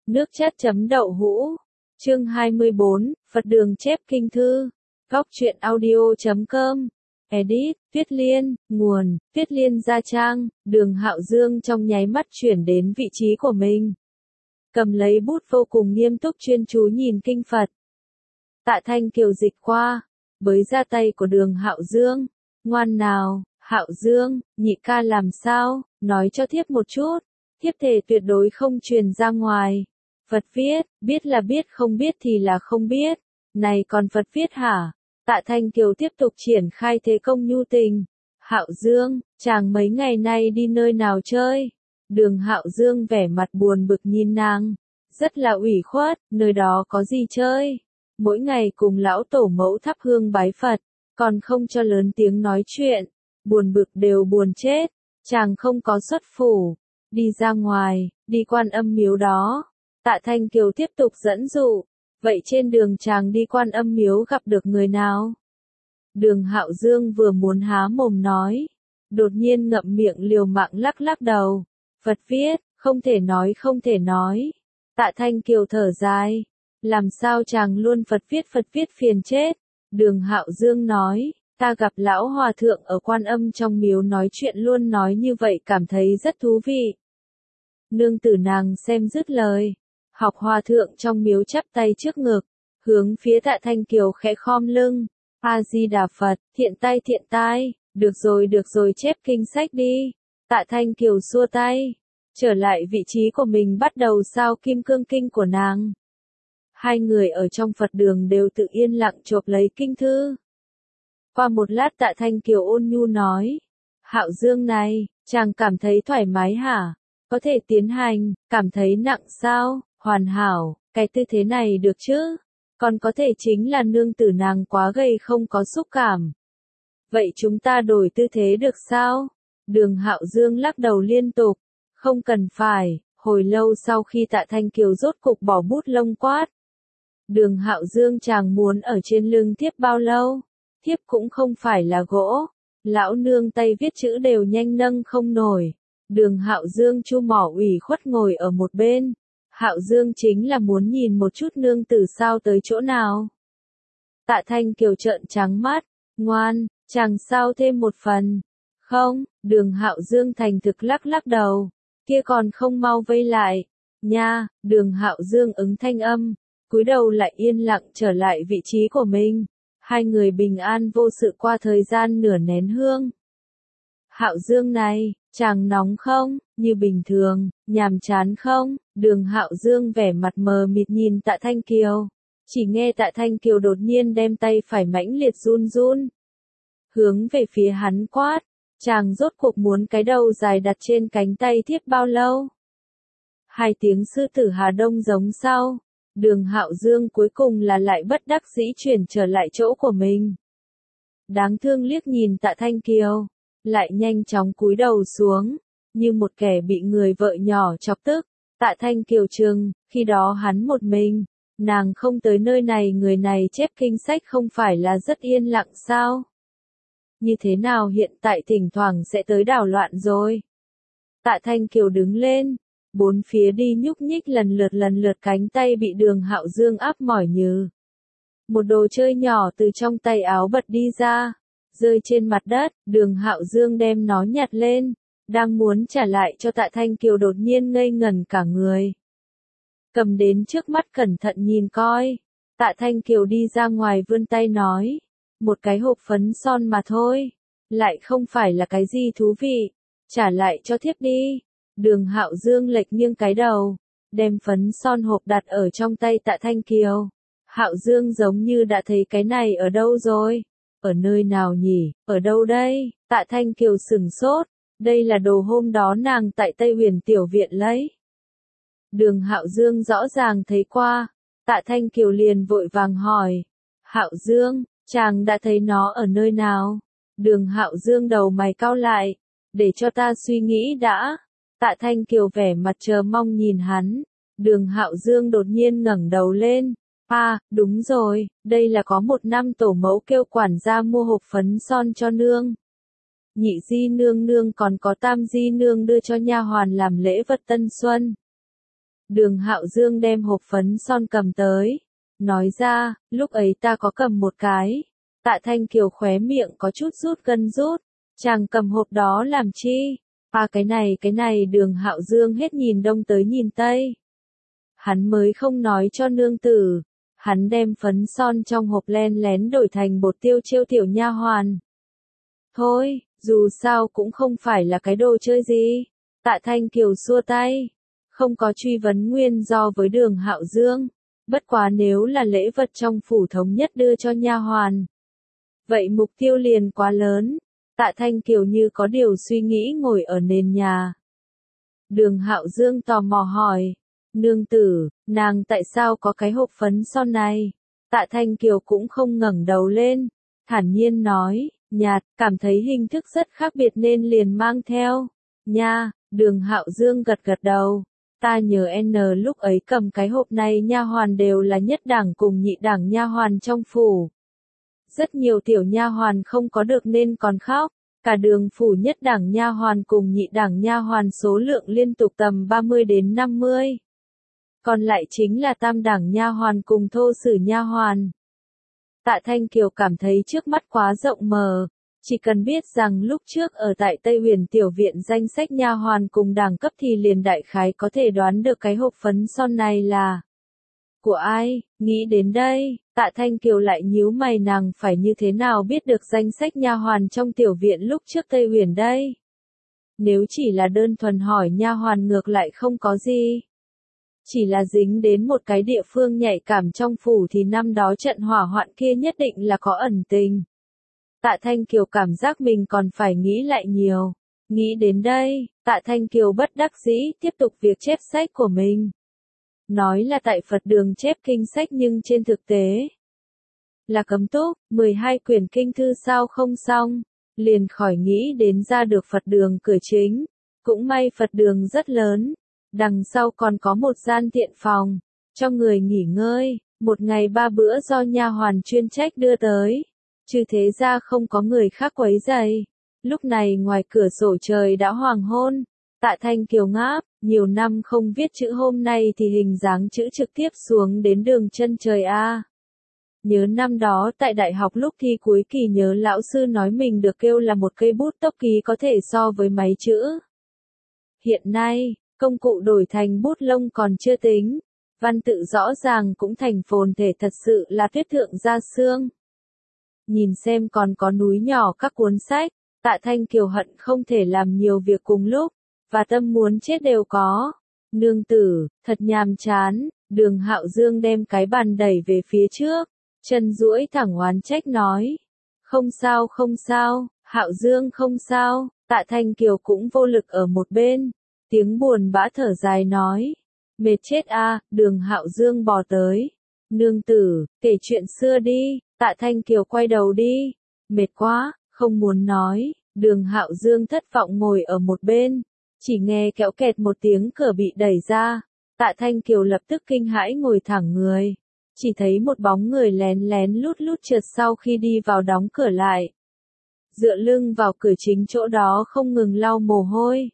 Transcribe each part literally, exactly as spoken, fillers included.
Nước chất chấm đậu hũ. Chương hai mươi bốn, Phật đường chép kinh thư. Góc truyện audio chấm com. Edit, Tuyết Liên, nguồn, Tuyết Liên Gia Trang. Đường Hạo Dương trong nháy mắt chuyển đến vị trí của mình. Cầm lấy bút vô cùng nghiêm túc chuyên chú nhìn kinh Phật. Tạ Thanh Kiều dịch qua, bới ra tay của Đường Hạo Dương. Ngoan nào, Hạo Dương, nhị ca làm sao, nói cho thiếp một chút. Thiếp thề tuyệt đối không truyền ra ngoài. Phật viết, biết là biết, không biết thì là không biết. Này còn Phật viết hả? Tạ Thanh Kiều tiếp tục triển khai thế công nhu tình. Hạo Dương, chàng mấy ngày nay đi nơi nào chơi? Đường Hạo Dương vẻ mặt buồn bực nhìn nàng. Rất là ủy khuất, nơi đó có gì chơi? Mỗi ngày cùng lão tổ mẫu thắp hương bái Phật, còn không cho lớn tiếng nói chuyện. Buồn bực đều buồn chết, chàng không có xuất phủ. Đi ra ngoài, đi Quan Âm miếu đó. Tạ Thanh Kiều tiếp tục dẫn dụ. Vậy trên đường chàng đi Quan Âm miếu gặp được người nào? Đường Hạo Dương vừa muốn há mồm nói, đột nhiên ngậm miệng liều mạng lắc lắc đầu. Phật viết, không thể nói không thể nói. Tạ Thanh Kiều thở dài. Làm sao chàng luôn Phật viết Phật viết phiền chết. Đường Hạo Dương nói, ta gặp lão hòa thượng ở Quan Âm trong miếu nói chuyện luôn nói như vậy cảm thấy rất thú vị. Nương tử nàng xem dứt lời. Học hòa thượng trong miếu chắp tay trước ngực, hướng phía Tạ Thanh Kiều khẽ khom lưng. A-di-đà Phật, thiện tai thiện tai, được rồi được rồi chép kinh sách đi. Tạ Thanh Kiều xua tay, trở lại vị trí của mình bắt đầu sao kim cương kinh của nàng. Hai người ở trong Phật đường đều tự yên lặng chộp lấy kinh thư. Qua một lát Tạ Thanh Kiều ôn nhu nói, Hạo Dương này, chàng cảm thấy thoải mái hả? Có thể tiến hành, cảm thấy nặng sao? Hoàn hảo, cái tư thế này được chứ? Còn có thể chính là nương tử nàng quá gầy không có xúc cảm. Vậy chúng ta đổi tư thế được sao? Đường Hạo Dương lắc đầu liên tục. Không cần phải, hồi lâu sau khi Tạ Thanh Kiều rốt cục bỏ bút lông quát. Đường Hạo Dương chàng muốn ở trên lưng thiếp bao lâu? Thiếp cũng không phải là gỗ. Lão nương tay viết chữ đều nhanh nâng không nổi. Đường Hạo Dương chu mỏ ủy khuất ngồi ở một bên. Hạo Dương chính là muốn nhìn một chút nương tử sao tới chỗ nào. Tạ Thanh Kiều trợn trắng mắt, ngoan, chàng sao thêm một phần. Không, Đường Hạo Dương thành thực lắc lắc đầu, kia còn không mau vây lại. Nha, Đường Hạo Dương ứng thanh âm, cúi đầu lại yên lặng trở lại vị trí của mình. Hai người bình an vô sự qua thời gian nửa nén hương. Hạo Dương này, chàng nóng không, như bình thường, nhàm chán không? Đường Hạo Dương vẻ mặt mờ mịt nhìn Tạ Thanh Kiều. Chỉ nghe Tạ Thanh Kiều đột nhiên đem tay phải mãnh liệt run run. Hướng về phía hắn quát, chàng rốt cuộc muốn cái đầu dài đặt trên cánh tay thiếp bao lâu? Hai tiếng sư tử Hà Đông giống sau. Đường Hạo Dương cuối cùng là lại bất đắc dĩ chuyển trở lại chỗ của mình. Đáng thương liếc nhìn Tạ Thanh Kiều, lại nhanh chóng cúi đầu xuống, như một kẻ bị người vợ nhỏ chọc tức. Tạ Thanh Kiều trừng, khi đó hắn một mình, nàng không tới nơi này người này chép kinh sách không phải là rất yên lặng sao? Như thế nào hiện tại thỉnh thoảng sẽ tới đảo loạn rồi? Tạ Thanh Kiều đứng lên, bốn phía đi nhúc nhích lần lượt lần lượt cánh tay bị Đường Hạo Dương áp mỏi như. Một đồ chơi nhỏ từ trong tay áo bật đi ra, rơi trên mặt đất, Đường Hạo Dương đem nó nhặt lên. Đang muốn trả lại cho Tạ Thanh Kiều đột nhiên ngây ngẩn cả người. Cầm đến trước mắt cẩn thận nhìn coi. Tạ Thanh Kiều đi ra ngoài vươn tay nói. Một cái hộp phấn son mà thôi. Lại không phải là cái gì thú vị. Trả lại cho thiếp đi. Đường Hạo Dương lệch nghiêng cái đầu. Đem phấn son hộp đặt ở trong tay Tạ Thanh Kiều. Hạo Dương giống như đã thấy cái này ở đâu rồi. Ở nơi nào nhỉ? Ở đâu đây? Tạ Thanh Kiều sửng sốt. Đây là đồ hôm đó nàng tại Tây Huyền Tiểu Viện lấy. Đường Hạo Dương rõ ràng thấy qua. Tạ Thanh Kiều liền vội vàng hỏi. Hạo Dương, chàng đã thấy nó ở nơi nào? Đường Hạo Dương đầu mày cau lại. Để cho ta suy nghĩ đã. Tạ Thanh Kiều vẻ mặt chờ mong nhìn hắn. Đường Hạo Dương đột nhiên ngẩng đầu lên. À, đúng rồi, đây là có một năm tổ mẫu kêu quản gia mua hộp phấn son cho nương. Nhị di nương nương còn có tam di nương đưa cho nha hoàn làm lễ vật tân xuân. Đường Hạo Dương đem hộp phấn son cầm tới. Nói ra, lúc ấy ta có cầm một cái. Tạ Thanh Kiều khóe miệng có chút rút gân rút. Chàng cầm hộp đó làm chi? À cái này cái này Đường Hạo Dương hết nhìn đông tới nhìn tây. Hắn mới không nói cho nương tử. Hắn đem phấn son trong hộp len lén đổi thành bột tiêu chiêu tiểu nha hoàn. Thôi, dù sao cũng không phải là cái đồ chơi gì. Tạ Thanh Kiều xua tay. Không có truy vấn nguyên do với Đường Hạo Dương. Bất quá nếu là lễ vật trong phủ thống nhất đưa cho nha hoàn. Vậy mục tiêu liền quá lớn. Tạ Thanh Kiều như có điều suy nghĩ ngồi ở nền nhà. Đường Hạo Dương tò mò hỏi. Nương tử, nàng tại sao có cái hộp phấn son này? Tạ Thanh Kiều cũng không ngẩng đầu lên. Thản nhiên nói, nhạt, cảm thấy hình thức rất khác biệt nên liền mang theo. Nha, Đường Hạo Dương gật gật đầu. Ta nhớ N lúc ấy cầm cái hộp này nha hoàn đều là nhất đẳng cùng nhị đẳng nha hoàn trong phủ. Rất nhiều tiểu nha hoàn không có được nên còn khóc. Cả Đường phủ nhất đẳng nha hoàn cùng nhị đẳng nha hoàn số lượng liên tục tầm ba mươi đến năm mươi. Còn lại chính là tam đẳng nha hoàn cùng thô sử nha hoàn. Tạ Thanh Kiều cảm thấy trước mắt quá rộng mờ. Chỉ cần biết rằng lúc trước ở tại Tây Huyền tiểu viện danh sách nha hoàn cùng đẳng cấp thì liền đại khái có thể đoán được cái hộp phấn son này là của ai. Nghĩ đến đây, Tạ Thanh Kiều lại nhíu mày, nàng phải như thế nào biết được danh sách nha hoàn trong tiểu viện lúc trước Tây Huyền đây? Nếu chỉ là đơn thuần hỏi nha hoàn ngược lại không có gì. Chỉ là dính đến một cái địa phương nhạy cảm trong phủ thì năm đó trận hỏa hoạn kia nhất định là có ẩn tình. Tạ Thanh Kiều cảm giác mình còn phải nghĩ lại nhiều. Nghĩ đến đây, Tạ Thanh Kiều bất đắc dĩ tiếp tục việc chép sách của mình. Nói là tại Phật đường chép kinh sách nhưng trên thực tế là cấm túc, mười hai quyển kinh thư sao không xong, liền khỏi nghĩ đến ra được Phật đường cửa chính. Cũng may Phật đường rất lớn, đằng sau còn có một gian tiện phòng, cho người nghỉ ngơi, một ngày ba bữa do nha hoàn chuyên trách đưa tới. Trừ thế ra không có người khác quấy rầy. Lúc này ngoài cửa sổ trời đã hoàng hôn. Tạ Thanh Kiều ngáp, nhiều năm không viết chữ hôm nay thì hình dáng chữ trực tiếp xuống đến đường chân trời a. Nhớ năm đó tại đại học lúc thi cuối kỳ nhớ lão sư nói mình được kêu là một cây bút tốc ký có thể so với máy chữ. Hiện nay, công cụ đổi thành bút lông còn chưa tính. Văn tự rõ ràng cũng thành phồn thể, thật sự là tuyết thượng gia xương. Nhìn xem còn có núi nhỏ các cuốn sách, Tạ Thanh Kiều hận không thể làm nhiều việc cùng lúc, và tâm muốn chết đều có. Nương tử, thật nhàm chán. Đường Hạo Dương đem cái bàn đẩy về phía trước, chân duỗi thẳng oán trách nói. Không sao không sao, Hạo Dương không sao. Tạ Thanh Kiều cũng vô lực ở một bên, tiếng buồn bã thở dài nói. Mệt chết a. Đường Hạo Dương bò tới. Nương tử, kể chuyện xưa đi. Tạ Thanh Kiều quay đầu đi. Mệt quá, không muốn nói. Đường Hạo Dương thất vọng ngồi ở một bên. Chỉ nghe kéo kẹt một tiếng cửa bị đẩy ra. Tạ Thanh Kiều lập tức kinh hãi ngồi thẳng người. Chỉ thấy một bóng người lén lén lút lút trượt sau khi đi vào đóng cửa lại. Dựa lưng vào cửa chính chỗ đó không ngừng lau mồ hôi.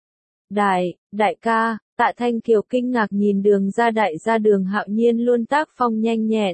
Đại, đại ca. Tạ Thanh Kiều kinh ngạc nhìn đường ra đại gia Đường Hạo Nhiên luôn tác phong nhanh nhẹn.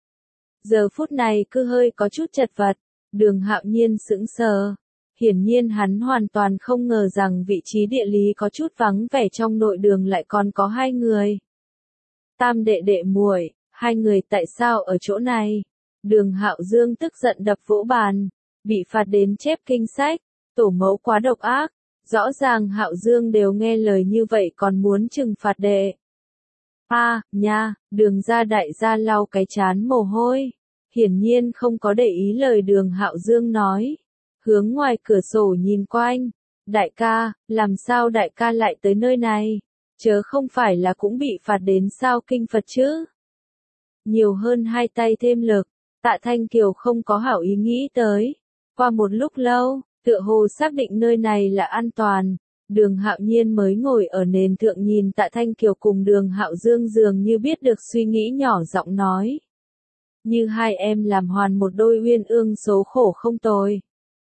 Giờ phút này cứ hơi có chút chật vật. Đường Hạo Nhiên sững sờ. Hiển nhiên hắn hoàn toàn không ngờ rằng vị trí địa lý có chút vắng vẻ trong nội đường lại còn có hai người. Tam đệ đệ muội, hai người tại sao ở chỗ này? Đường Hạo Dương tức giận đập vỗ bàn, bị phạt đến chép kinh sách, tổ mẫu quá độc ác, rõ ràng Hạo Dương đều nghe lời như vậy còn muốn trừng phạt đệ. A, à, nha, Đường gia đại gia lau cái chán mồ hôi, hiển nhiên không có để ý lời Đường Hạo Dương nói. Hướng ngoài cửa sổ nhìn quanh. Đại ca, làm sao đại ca lại tới nơi này? Chớ không phải là cũng bị phạt đến sao kinh Phật chứ? Nhiều hơn hai tay thêm lực. Tạ Thanh Kiều không có hảo ý nghĩ tới. Qua một lúc lâu, tựa hồ xác định nơi này là an toàn. Đường Hạo Nhiên mới ngồi ở nền thượng nhìn Tạ Thanh Kiều cùng Đường Hạo Dương dường như biết được suy nghĩ nhỏ giọng nói. Như hai em làm hoàn một đôi uyên ương số khổ không tồi.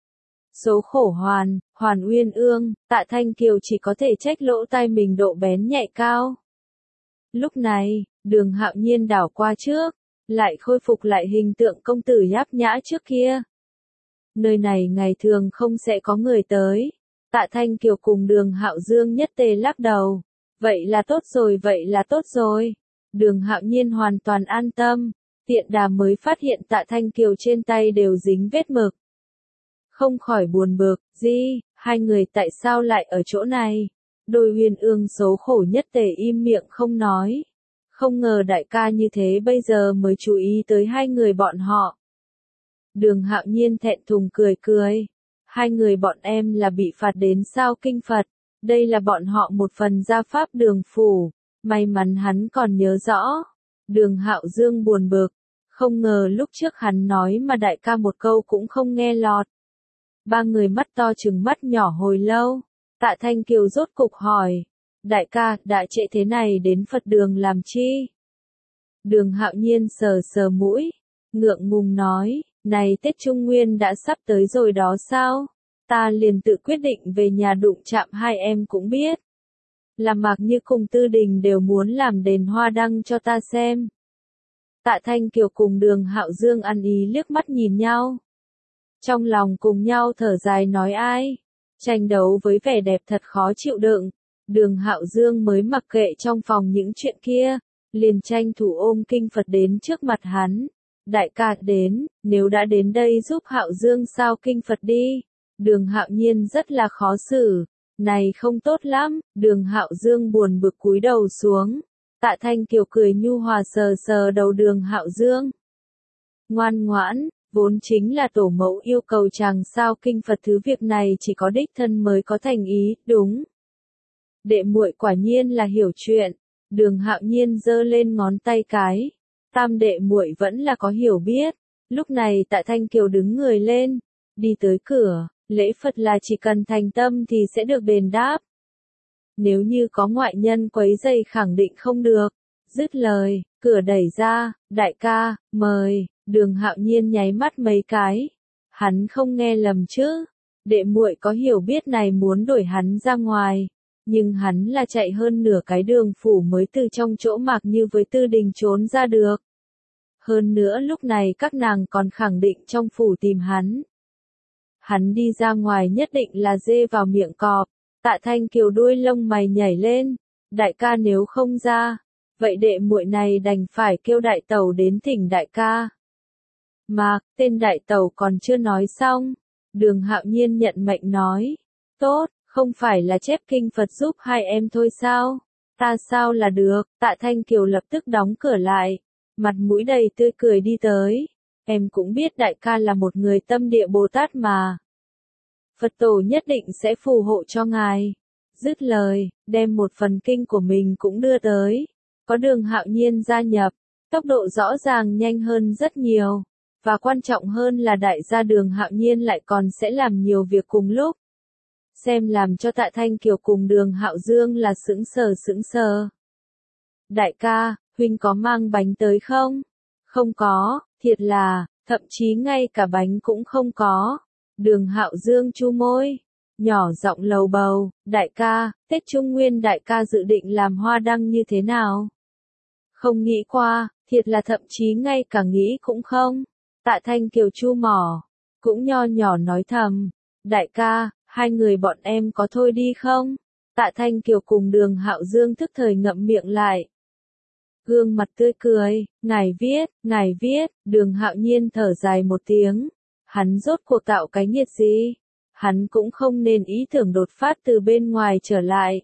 Số khổ hoàn, hoàn uyên ương. Tạ Thanh Kiều chỉ có thể trách lỗ tai mình độ bén nhạy cao. Lúc này, Đường Hạo Nhiên đảo qua trước, lại khôi phục lại hình tượng công tử nháp nhã trước kia. Nơi này ngày thường không sẽ có người tới. Tạ Thanh Kiều cùng Đường Hạo Dương nhất tề lắc đầu. Vậy là tốt rồi, vậy là tốt rồi. Đường Hạo Nhiên hoàn toàn an tâm. Tiện đà mới phát hiện Tạ Thanh Kiều trên tay đều dính vết mực. Không khỏi buồn bực, gì, hai người tại sao lại ở chỗ này? Đôi Uyên Ương xấu khổ nhất tề im miệng không nói. Không ngờ đại ca như thế bây giờ mới chú ý tới hai người bọn họ. Đường Hạo Nhiên thẹn thùng cười cười. Hai người bọn em là bị phạt đến sao kinh Phật. Đây là bọn họ một phần gia pháp Đường phủ. May mắn hắn còn nhớ rõ. Đường Hạo Dương buồn bực. Không ngờ lúc trước hắn nói mà đại ca một câu cũng không nghe lọt. Ba người mắt to trừng mắt nhỏ hồi lâu. Tạ Thanh Kiều rốt cục hỏi. Đại ca, đã trễ thế này đến Phật đường làm chi? Đường Hạo Nhiên sờ sờ mũi. Ngượng ngùng nói. Này Tết Trung Nguyên đã sắp tới rồi đó sao? Ta liền tự quyết định về nhà đụng chạm hai em cũng biết. Làm Mạc Như cùng Tư Đình đều muốn làm đền hoa đăng cho ta xem. Tạ Thanh Kiều cùng Đường Hạo Dương ăn ý liếc mắt nhìn nhau. Trong lòng cùng nhau thở dài nói ai. Tranh đấu với vẻ đẹp thật khó chịu đựng. Đường Hạo Dương mới mặc kệ trong phòng những chuyện kia. Liền tranh thủ ôm kinh Phật đến trước mặt hắn. Đại ca đến, nếu đã đến đây giúp Hạo Dương sao kinh Phật đi. Đường Hạo Nhiên rất là khó xử. Này không tốt lắm, Đường Hạo Dương buồn bực cúi đầu xuống. Tạ Thanh Kiều cười nhu hòa sờ sờ đầu Đường Hạo Dương. Ngoan ngoãn, vốn chính là tổ mẫu yêu cầu chàng sao kinh Phật, thứ việc này chỉ có đích thân mới có thành ý, đúng. Đệ muội quả nhiên là hiểu chuyện. Đường Hạo Nhiên giơ lên ngón tay cái. Tam đệ muội vẫn là có hiểu biết. Lúc này Tạ Thanh Kiều đứng người lên, đi tới cửa, lễ Phật là chỉ cần thành tâm thì sẽ được đền đáp. Nếu như có ngoại nhân quấy rầy khẳng định không được. Dứt lời, cửa đẩy ra, đại ca, mời. Đường Hạo Nhiên nháy mắt mấy cái. Hắn không nghe lầm chứ. Đệ muội có hiểu biết này muốn đuổi hắn ra ngoài. Nhưng hắn là chạy hơn nửa cái Đường phủ mới từ trong chỗ Mạc Như với Tư Đình trốn ra được. Hơn nữa lúc này các nàng còn khẳng định trong phủ tìm hắn. Hắn đi ra ngoài nhất định là dê vào miệng cọp. Tạ Thanh Kiều đuôi lông mày nhảy lên. Đại ca nếu không ra, vậy đệ muội này đành phải kêu đại tẩu đến thỉnh đại ca. Mạc, tên đại tẩu còn chưa nói xong. Đường Hạo Nhiên nhận mệnh nói. Tốt, không phải là chép kinh Phật giúp hai em thôi sao? Ta sao là được? Tạ Thanh Kiều lập tức đóng cửa lại. Mặt mũi đầy tươi cười đi tới. Em cũng biết đại ca là một người tâm địa Bồ Tát mà. Phật tổ nhất định sẽ phù hộ cho ngài. Dứt lời, đem một phần kinh của mình cũng đưa tới. Có Đường Hạo Nhiên gia nhập, tốc độ rõ ràng nhanh hơn rất nhiều. Và quan trọng hơn là đại gia Đường Hạo Nhiên lại còn sẽ làm nhiều việc cùng lúc. Xem làm cho Tạ Thanh Kiều cùng Đường Hạo Dương là sững sờ sững sờ. Đại ca, huynh có mang bánh tới không? Không có, thiệt là, thậm chí ngay cả bánh cũng không có. Đường Hạo Dương chu môi, nhỏ giọng lầu bầu, đại ca, Tết Trung Nguyên đại ca dự định làm hoa đăng như thế nào? Không nghĩ qua, thiệt là thậm chí ngay cả nghĩ cũng không. Tạ Thanh Kiều chu mỏ, cũng nho nhỏ nói thầm, đại ca, hai người bọn em có thôi đi không? Tạ Thanh Kiều cùng Đường Hạo Dương thức thời ngậm miệng lại. Gương mặt tươi cười, ngài viết, ngài viết, Đường Hạo Nhiên thở dài một tiếng. Hắn rốt cuộc tạo cái nghiệt gì? Hắn cũng không nên ý tưởng đột phát từ bên ngoài trở lại.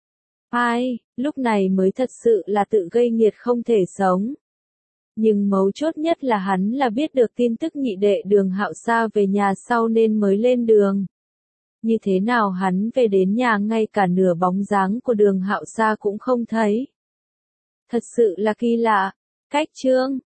Ai, lúc này mới thật sự là tự gây nghiệt không thể sống. Nhưng mấu chốt nhất là hắn là biết được tin tức nhị đệ Đường Hạo Sa về nhà sau nên mới lên đường. Như thế nào hắn về đến nhà ngay cả nửa bóng dáng của Đường Hạo Sa cũng không thấy. Thật sự là kỳ lạ. Cách chương